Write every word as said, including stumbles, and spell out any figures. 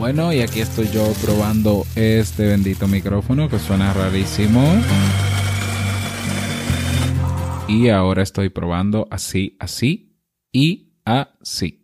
Bueno, y aquí estoy yo probando este bendito micrófono que suena rarísimo. Y ahora estoy probando así, así y así.